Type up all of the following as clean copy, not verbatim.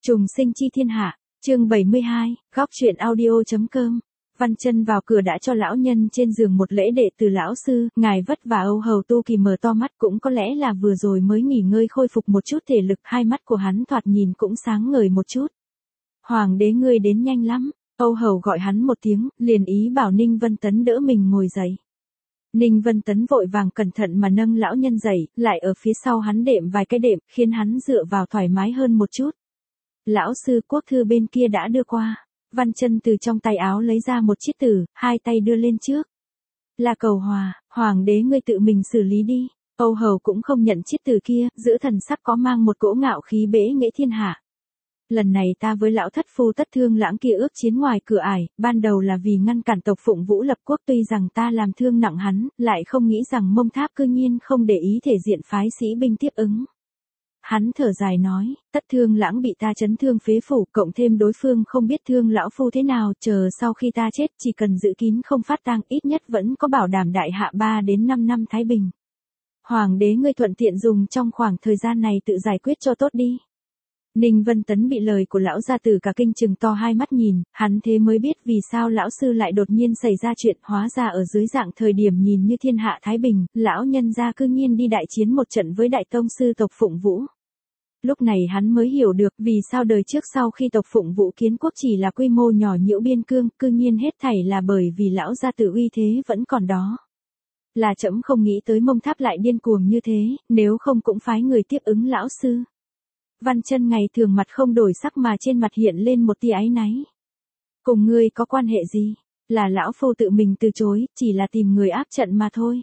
Trùng sinh chi thiên hạ, chương 72, góc truyện audio.com. Văn Chân vào cửa đã cho lão nhân trên giường một lễ đệ từ lão sư, ngài vất vả. Âu Hầu Tu Kỳ mở to mắt, cũng có lẽ là vừa rồi mới nghỉ ngơi khôi phục một chút thể lực, hai mắt của hắn thoạt nhìn cũng sáng ngời một chút. Hoàng đế ngươi đến nhanh lắm. Âu Hầu gọi hắn một tiếng, liền ý bảo Ninh Vân Tấn đỡ mình ngồi dậy. Ninh Vân Tấn vội vàng cẩn thận mà nâng lão nhân dậy, lại ở phía sau hắn đệm vài cái đệm, khiến hắn dựa vào thoải mái hơn một chút. Lão sư, quốc thư bên kia đã đưa qua. Văn Chân từ trong tay áo lấy ra một chiếc tử, hai tay đưa lên trước. Là cầu hòa, hoàng đế ngươi tự mình xử lý đi. Âu Hầu cũng không nhận chiếc tử kia, giữ thần sắc có mang một cỗ ngạo khí bẽ nghệ thiên hạ. Lần này ta với lão thất phu Tất Thương Lãng kia ước chiến ngoài cửa ải, ban đầu là vì ngăn cản tộc Phụng Vũ lập quốc, tuy rằng ta làm thương nặng hắn, lại không nghĩ rằng Mông Tháp cư nhiên không để ý thể diện phái sĩ binh tiếp ứng. Hắn thở dài nói, Tất Thương Lãng bị ta chấn thương phế phủ, cộng thêm đối phương không biết thương lão phu thế nào, chờ sau khi ta chết chỉ cần giữ kín không phát tang, ít nhất vẫn có bảo đảm đại hạ 3 đến 5 năm thái bình. Hoàng đế ngươi thuận tiện dùng trong khoảng thời gian này tự giải quyết cho tốt đi. Ninh Vân Tấn bị lời của lão gia tử cả kinh trừng to hai mắt nhìn, hắn thế mới biết vì sao lão sư lại đột nhiên xảy ra chuyện, hóa ra ở dưới dạng thời điểm nhìn như thiên hạ thái bình, lão nhân gia cư nhiên đi đại chiến một trận với đại tông sư tộc Phụng Vũ. Lúc này hắn mới hiểu được vì sao đời trước sau khi tộc Phụng Vũ kiến quốc chỉ là quy mô nhỏ nhiễu biên cương, cư nhiên hết thảy là bởi vì lão gia tử uy thế vẫn còn đó. Là trẫm không nghĩ tới Mông Tháp lại điên cuồng như thế, nếu không cũng phái người tiếp ứng lão sư. Văn Chân ngày thường mặt không đổi sắc mà trên mặt hiện lên một tia áy náy. Cùng ngươi có quan hệ gì? Là lão phu tự mình từ chối, chỉ là tìm người áp trận mà thôi.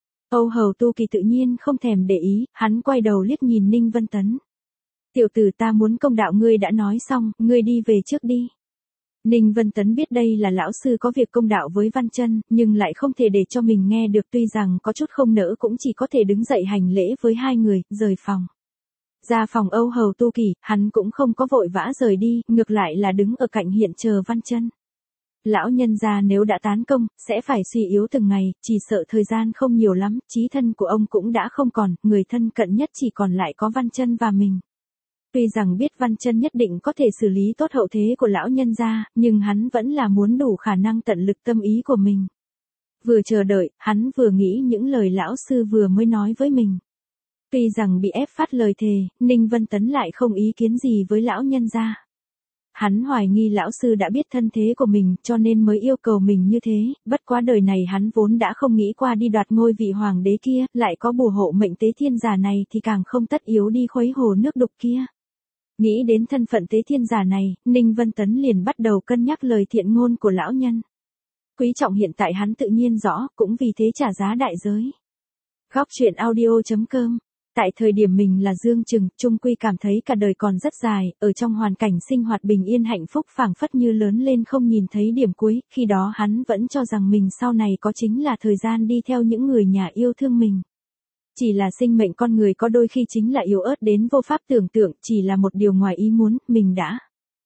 Âu Hầu Tu Kỳ tự nhiên không thèm để ý, hắn quay đầu liếc nhìn Ninh Vân Tấn. Tiểu tử, ta muốn công đạo ngươi đã nói xong, ngươi đi về trước đi. Ninh Vân Tấn biết đây là lão sư có việc công đạo với Văn Chân, nhưng lại không thể để cho mình nghe được, tuy rằng có chút không nỡ cũng chỉ có thể đứng dậy hành lễ với hai người, rời phòng. Ra phòng Âu Hầu Tu Kỳ, hắn cũng không có vội vã rời đi, ngược lại là đứng ở cạnh hiện chờ Văn Chân. Lão nhân gia nếu đã tán công, sẽ phải suy yếu từng ngày, chỉ sợ thời gian không nhiều lắm, chí thân của ông cũng đã không còn, người thân cận nhất chỉ còn lại có Văn Chân và mình. Tuy rằng biết Văn Chân nhất định có thể xử lý tốt hậu thế của lão nhân gia, nhưng hắn vẫn là muốn đủ khả năng tận lực tâm ý của mình. Vừa chờ đợi, hắn vừa nghĩ những lời lão sư vừa mới nói với mình. Tuy rằng bị ép phát lời thề, Ninh Vân Tấn lại không ý kiến gì với lão nhân gia. Hắn hoài nghi lão sư đã biết thân thế của mình cho nên mới yêu cầu mình như thế, bất quá đời này hắn vốn đã không nghĩ qua đi đoạt ngôi vị hoàng đế kia, lại có bùa hộ mệnh tế thiên giả này thì càng không tất yếu đi khuấy hồ nước đục kia. Nghĩ đến thân phận tế thiên giả này, Ninh Vân Tấn liền bắt đầu cân nhắc lời thiện ngôn của lão nhân. Quý trọng hiện tại hắn tự nhiên rõ, cũng vì thế trả giá đại giới. Góc truyện audio.com. Tại thời điểm mình là Dương Trừng, trung quy cảm thấy cả đời còn rất dài, ở trong hoàn cảnh sinh hoạt bình yên hạnh phúc phảng phất như lớn lên không nhìn thấy điểm cuối, khi đó hắn vẫn cho rằng mình sau này có chính là thời gian đi theo những người nhà yêu thương mình. Chỉ là sinh mệnh con người có đôi khi chính là yếu ớt đến vô pháp tưởng tượng, chỉ là một điều ngoài ý muốn, mình đã.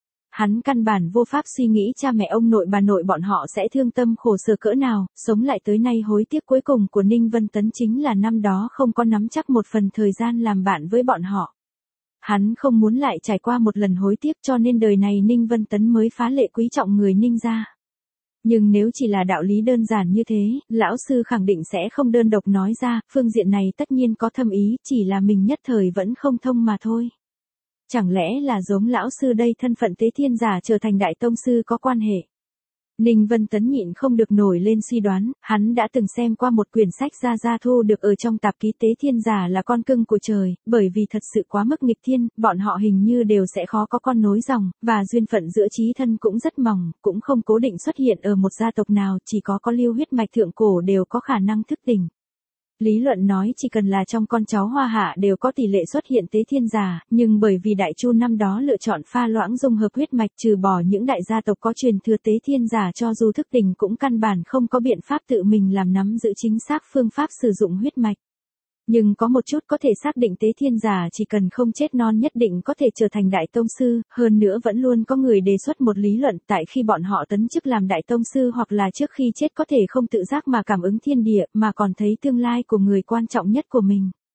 Hắn căn bản vô pháp suy nghĩ cha mẹ ông nội bà nội bọn họ sẽ thương tâm khổ sở cỡ nào, sống lại tới nay hối tiếc cuối cùng của Ninh Vân Tấn chính là năm đó không có nắm chắc một phần thời gian làm bạn với bọn họ. Hắn không muốn lại trải qua một lần hối tiếc cho nên đời này Ninh Vân Tấn mới phá lệ quý trọng người Ninh gia. Nhưng nếu chỉ là đạo lý đơn giản như thế, lão sư khẳng định sẽ không đơn độc nói ra, phương diện này tất nhiên có thâm ý, chỉ là mình nhất thời vẫn không thông mà thôi. Chẳng lẽ là giống lão sư đây thân phận tế thiên giả trở thành đại tông sư có quan hệ? Ninh Vân Tấn nhịn không được nổi lên suy đoán, hắn đã từng xem qua một quyển sách Gia thu được ở trong tạp ký tế thiên giả là con cưng của trời, bởi vì thật sự quá mức nghịch thiên, bọn họ hình như đều sẽ khó có con nối dòng, và duyên phận giữa chí thân cũng rất mỏng, cũng không cố định xuất hiện ở một gia tộc nào, chỉ có lưu huyết mạch thượng cổ đều có khả năng thức tỉnh. Lý luận nói chỉ cần là trong con cháu Hoa Hạ đều có tỷ lệ xuất hiện tế thiên giả, nhưng bởi vì Đại Chu năm đó lựa chọn pha loãng dung hợp huyết mạch, trừ bỏ những đại gia tộc có truyền thừa tế thiên giả cho dù thức tỉnh cũng căn bản không có biện pháp tự mình làm nắm giữ chính xác phương pháp sử dụng huyết mạch. Nhưng có một chút có thể xác định tế thiên giả chỉ cần không chết non nhất định có thể trở thành đại tông sư, hơn nữa vẫn luôn có người đề xuất một lý luận tại khi bọn họ tấn chức làm đại tông sư hoặc là trước khi chết có thể không tự giác mà cảm ứng thiên địa mà còn thấy tương lai của người quan trọng nhất của mình.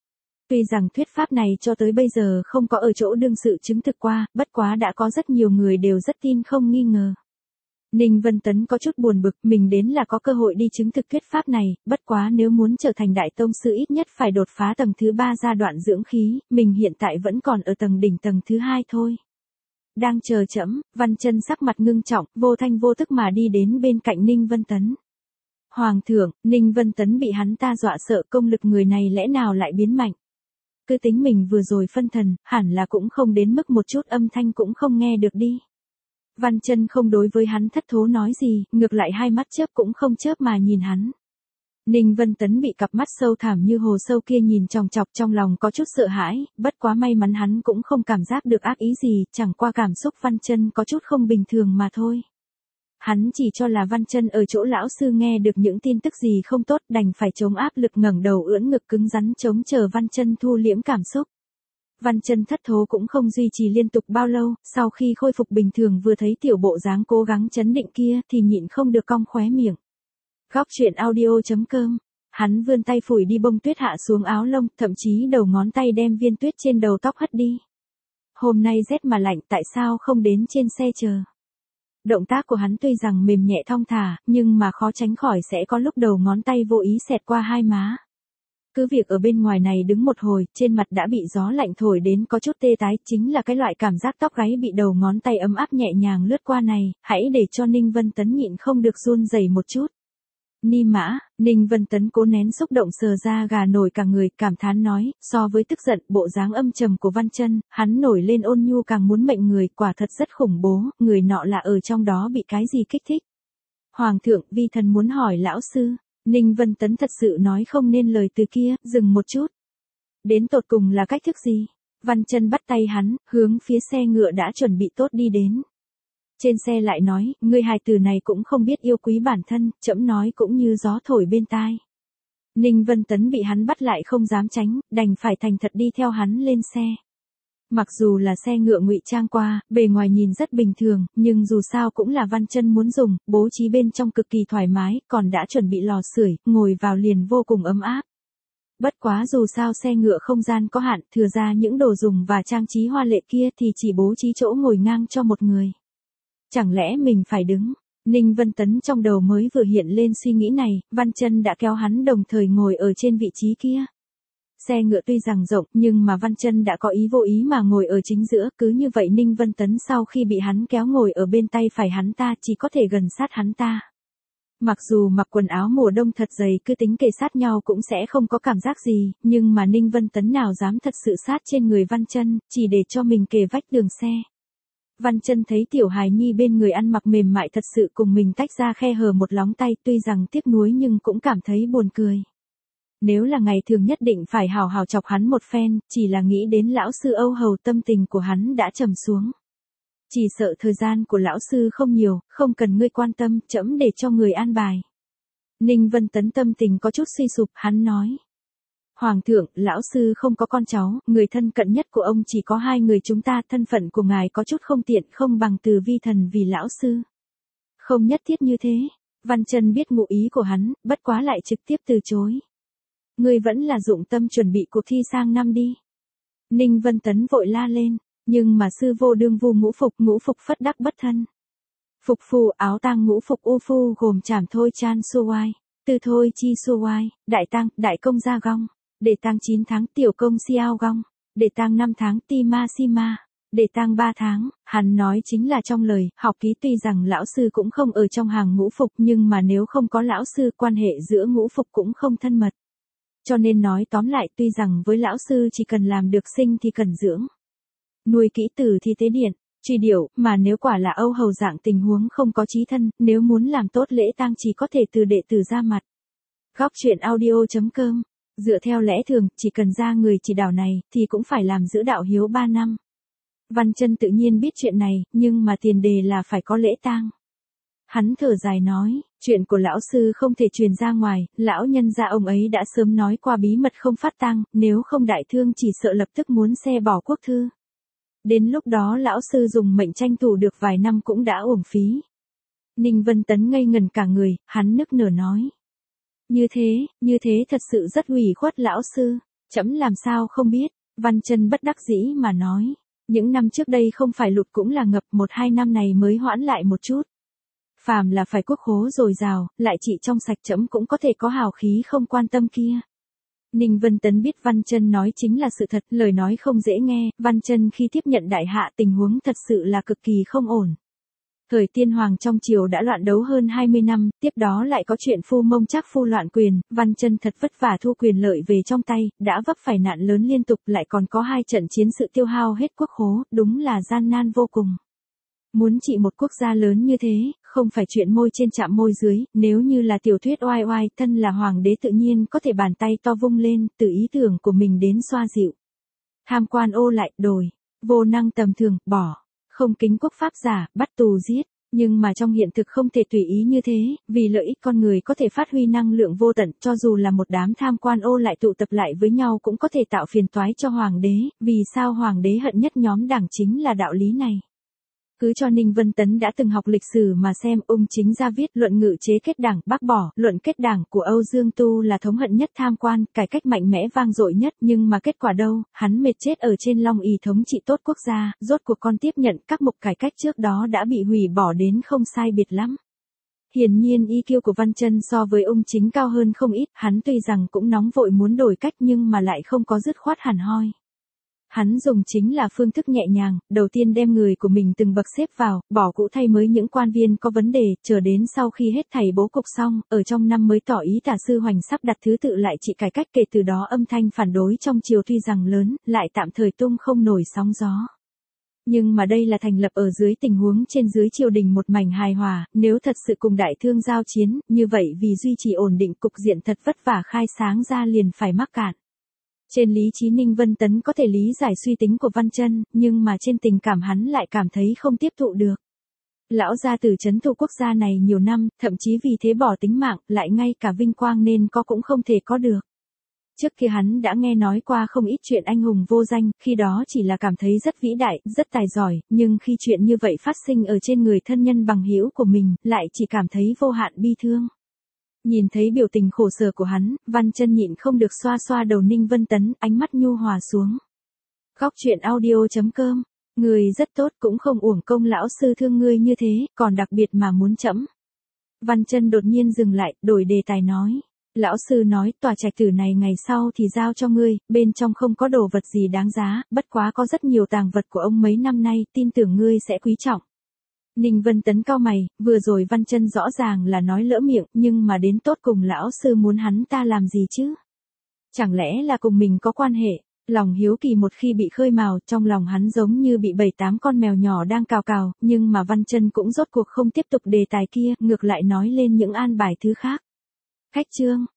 Tuy rằng thuyết pháp này cho tới bây giờ không có ở chỗ đương sự chứng thực qua, bất quá đã có rất nhiều người đều rất tin không nghi ngờ. Ninh Vân Tấn có chút buồn bực, mình đến là có cơ hội đi chứng thực thuyết pháp này, bất quá nếu muốn trở thành đại tông sư ít nhất phải đột phá tầng thứ 3 giai đoạn dưỡng khí, mình hiện tại vẫn còn ở tầng đỉnh tầng thứ 2 thôi. Đang chờ chẫm, Văn Chân sắc mặt ngưng trọng, vô thanh vô tức mà đi đến bên cạnh Ninh Vân Tấn. Hoàng thượng, Ninh Vân Tấn bị hắn ta dọa sợ, công lực người này lẽ nào lại biến mạnh. Cứ tính mình vừa rồi phân thần, hẳn là cũng không đến mức một chút âm thanh cũng không nghe được đi. Văn Chân không đối với hắn thất thố nói gì, ngược lại hai mắt chớp cũng không chớp mà nhìn hắn. Ninh Vân Tấn bị cặp mắt sâu thẳm như hồ sâu kia nhìn chòng chọc, trong lòng có chút sợ hãi, bất quá may mắn hắn cũng không cảm giác được ác ý gì, chẳng qua cảm xúc Văn Chân có chút không bình thường mà thôi. Hắn chỉ cho là Văn Chân ở chỗ lão sư nghe được những tin tức gì không tốt, đành phải chống áp lực ngẩng đầu ưỡn ngực cứng rắn chống chờ Văn Chân thu liễm cảm xúc. Văn Chân thất thố cũng không duy trì liên tục bao lâu, sau khi khôi phục bình thường vừa thấy tiểu bộ dáng cố gắng trấn định kia thì nhịn không được cong khóe miệng. Góc truyện audio.com. Hắn vươn tay phủi đi bông tuyết hạ xuống áo lông, thậm chí đầu ngón tay đem viên tuyết trên đầu tóc hất đi. Hôm nay rét mà lạnh, tại sao không đến trên xe chờ? Động tác của hắn tuy rằng mềm nhẹ thong thả, nhưng mà khó tránh khỏi sẽ có lúc đầu ngón tay vô ý xẹt qua hai má. Cứ việc ở bên ngoài này đứng một hồi, trên mặt đã bị gió lạnh thổi đến có chút tê tái, chính là cái loại cảm giác tóc gáy bị đầu ngón tay ấm áp nhẹ nhàng lướt qua này, hãy để cho Ninh Vân Tấn nhịn không được run rẩy một chút. Ni mã, Ninh Vân Tấn cố nén xúc động sờ ra gà nổi cả người, cảm thán nói, so với tức giận, bộ dáng âm trầm của Văn Chân, hắn nổi lên ôn nhu càng muốn mệnh người, quả thật rất khủng bố, người nọ là ở trong đó bị cái gì kích thích. Hoàng thượng, vi thần muốn hỏi lão sư. Ninh Vân Tấn thật sự nói không nên lời từ kia, dừng một chút. Đến tột cùng là cách thức gì? Văn Chân bắt tay hắn, hướng phía xe ngựa đã chuẩn bị tốt đi đến. Trên xe lại nói, ngươi hài tử này cũng không biết yêu quý bản thân, trẫm nói cũng như gió thổi bên tai. Ninh Vân Tấn bị hắn bắt lại không dám tránh, đành phải thành thật đi theo hắn lên xe. Mặc dù là xe ngựa ngụy trang qua, bề ngoài nhìn rất bình thường, nhưng dù sao cũng là Văn Chân muốn dùng, bố trí bên trong cực kỳ thoải mái, còn đã chuẩn bị lò sưởi, ngồi vào liền vô cùng ấm áp. Bất quá dù sao xe ngựa không gian có hạn, thừa ra những đồ dùng và trang trí hoa lệ kia thì chỉ bố trí chỗ ngồi ngang cho một người. Chẳng lẽ mình phải đứng? Ninh Vân Tấn trong đầu mới vừa hiện lên suy nghĩ này, Văn Chân đã kéo hắn đồng thời ngồi ở trên vị trí kia. Xe ngựa tuy rằng rộng, nhưng mà Văn Chân đã có ý vô ý mà ngồi ở chính giữa, cứ như vậy Ninh Vân Tấn sau khi bị hắn kéo ngồi ở bên tay phải hắn ta chỉ có thể gần sát hắn ta. Mặc dù mặc quần áo mùa đông thật dày cứ tính kề sát nhau cũng sẽ không có cảm giác gì, nhưng mà Ninh Vân Tấn nào dám thật sự sát trên người Văn Chân, chỉ để cho mình kề vách tường xe. Văn Chân thấy tiểu hài nhi bên người ăn mặc mềm mại thật sự cùng mình tách ra khe hở một lóng tay, tuy rằng tiếc nuối nhưng cũng cảm thấy buồn cười. Nếu là ngày thường nhất định phải hào hào chọc hắn một phen, chỉ là nghĩ đến lão sư Âu Hầu tâm tình của hắn đã trầm xuống. Chỉ sợ thời gian của lão sư không nhiều, không cần ngươi quan tâm, trẫm để cho người an bài. Ninh Vân Tấn tâm tình có chút suy sụp, hắn nói. Hoàng thượng, lão sư không có con cháu, người thân cận nhất của ông chỉ có hai người chúng ta, thân phận của ngài có chút không tiện, không bằng từ vi thần vì lão sư. Không nhất thiết như thế. Văn Chân biết ngụ ý của hắn, bất quá lại trực tiếp từ chối. Ngươi vẫn là dụng tâm chuẩn bị cuộc thi sang năm đi. Ninh Vân Tấn vội la lên, nhưng mà sư vô đương vu ngũ phục phất đắc bất thân. Phục phù áo tang ngũ phục u phu gồm trảm thôi chan su oai, tư thôi chi su oai, đại tang, đại công gia gong, để tang 9 tháng tiểu công xiao gong, để tang 5 tháng ti ma si ma, để tang 3 tháng, hắn nói chính là trong lời, học ký tuy rằng lão sư cũng không ở trong hàng ngũ phục nhưng mà nếu không có lão sư quan hệ giữa ngũ phục cũng không thân mật. Cho nên nói tóm lại tuy rằng với lão sư chỉ cần làm được sinh thì cần dưỡng. Nuôi kỹ tử thì tế điện, truy điểu, mà nếu quả là Âu Hầu dạng tình huống không có chí thân, nếu muốn làm tốt lễ tang chỉ có thể từ đệ tử ra mặt. Góc truyện audio.com. Dựa theo lẽ thường, chỉ cần ra người chỉ đạo này, thì cũng phải làm giữ đạo hiếu 3 năm. Văn Chân tự nhiên biết chuyện này, nhưng mà tiền đề là phải có lễ tang. Hắn thở dài nói, chuyện của lão sư không thể truyền ra ngoài, lão nhân gia ông ấy đã sớm nói qua bí mật không phát tang, nếu không đại thương chỉ sợ lập tức muốn xe bỏ quốc thư. Đến lúc đó lão sư dùng mệnh tranh thủ được vài năm cũng đã uổng phí. Ninh Vân Tấn ngây ngần cả người, hắn nức nở nói. Như thế thật sự rất ủy khuất lão sư. Trẫm làm sao không biết, Văn Chân bất đắc dĩ mà nói. Những năm trước đây không phải lụt cũng là ngập, 1-2 năm này mới hoãn lại một chút. Phàm là phải quốc khố dồi dào, lại trị trong sạch trẫm cũng có thể có hào khí không quan tâm kia. Ninh Vân Tấn biết Văn Chân nói chính là sự thật, lời nói không dễ nghe, Văn Chân khi tiếp nhận đại hạ tình huống thật sự là cực kỳ không ổn. Thời Tiên Hoàng trong triều đã loạn đấu hơn 20 năm, tiếp đó lại có chuyện Phu Mông Trác Phu loạn quyền, Văn Chân thật vất vả thu quyền lợi về trong tay, đã vấp phải nạn lớn liên tục, lại còn có 2 trận chiến sự tiêu hao hết quốc khố, đúng là gian nan vô cùng. Muốn trị một quốc gia lớn như thế, không phải chuyện môi trên chạm môi dưới, nếu như là tiểu thuyết oai oai, thân là hoàng đế tự nhiên có thể bàn tay to vung lên, từ ý tưởng của mình đến xoa dịu. Tham quan ô lại, đổi, vô năng tầm thường, bỏ, không kính quốc pháp giả, bắt tù giết. Nhưng mà trong hiện thực không thể tùy ý như thế, vì lợi ích con người có thể phát huy năng lượng vô tận, cho dù là một đám tham quan ô lại tụ tập lại với nhau cũng có thể tạo phiền toái cho hoàng đế, vì sao hoàng đế hận nhất nhóm đảng chính là đạo lý này. Cứ cho Ninh Vân Tấn đã từng học lịch sử mà xem, Ung Chính ra viết luận ngự chế kết đảng, bác bỏ, luận kết đảng của Âu Dương Tu là thống hận nhất tham quan, cải cách mạnh mẽ vang dội nhất, nhưng mà kết quả đâu, hắn mệt chết ở trên Long ỷ thống trị tốt quốc gia, rốt cuộc con tiếp nhận các mục cải cách trước đó đã bị hủy bỏ đến không sai biệt lắm. Hiển nhiên EQ của Văn Chân so với Ung Chính cao hơn không ít, hắn tuy rằng cũng nóng vội muốn đổi cách nhưng mà lại không có dứt khoát hẳn hoi. Hắn dùng chính là phương thức nhẹ nhàng, đầu tiên đem người của mình từng bậc xếp vào, bỏ cũ thay mới những quan viên có vấn đề, chờ đến sau khi hết thảy bố cục xong, ở trong năm mới tỏ ý Tả Sư Hoành sắp đặt thứ tự lại trị cải cách, kể từ đó âm thanh phản đối trong triều tuy rằng lớn, lại tạm thời tung không nổi sóng gió. Nhưng mà đây là thành lập ở dưới tình huống trên dưới triều đình một mảnh hài hòa, nếu thật sự cùng đại thương giao chiến, như vậy vì duy trì ổn định cục diện thật vất vả khai sáng ra liền phải mắc cạn. Trên lý trí Ninh Vân Tấn có thể lý giải suy tính của Văn Chân, nhưng mà trên tình cảm hắn lại cảm thấy không tiếp thụ được. Lão gia tử trấn thủ quốc gia này nhiều năm, thậm chí vì thế bỏ tính mạng, lại ngay cả vinh quang nên có cũng không thể có được. Trước kia hắn đã nghe nói qua không ít chuyện anh hùng vô danh, khi đó chỉ là cảm thấy rất vĩ đại, rất tài giỏi, nhưng khi chuyện như vậy phát sinh ở trên người thân nhân bằng hữu của mình, lại chỉ cảm thấy vô hạn bi thương. Nhìn thấy biểu tình khổ sở của hắn, Văn Chân nhịn không được xoa xoa đầu Ninh Vân Tấn, ánh mắt nhu hòa xuống. Góc truyện audio.com, người rất tốt cũng không uổng công lão sư thương ngươi như thế, còn đặc biệt mà muốn trẫm. Văn Chân đột nhiên dừng lại, đổi đề tài nói. Lão sư nói tòa trạch tử này ngày sau thì giao cho ngươi, bên trong không có đồ vật gì đáng giá, bất quá có rất nhiều tàng vật của ông mấy năm nay, tin tưởng ngươi sẽ quý trọng. Ninh Vân Tấn cau mày, vừa rồi Văn Chân rõ ràng là nói lỡ miệng, nhưng mà đến tốt cùng lão sư muốn hắn ta làm gì chứ? Chẳng lẽ là cùng mình có quan hệ? Lòng hiếu kỳ một khi bị khơi mào, trong lòng hắn giống như bị 7-8 con mèo nhỏ đang cào cào, nhưng mà Văn Chân cũng rốt cuộc không tiếp tục đề tài kia, ngược lại nói lên những an bài thứ khác. Khách chương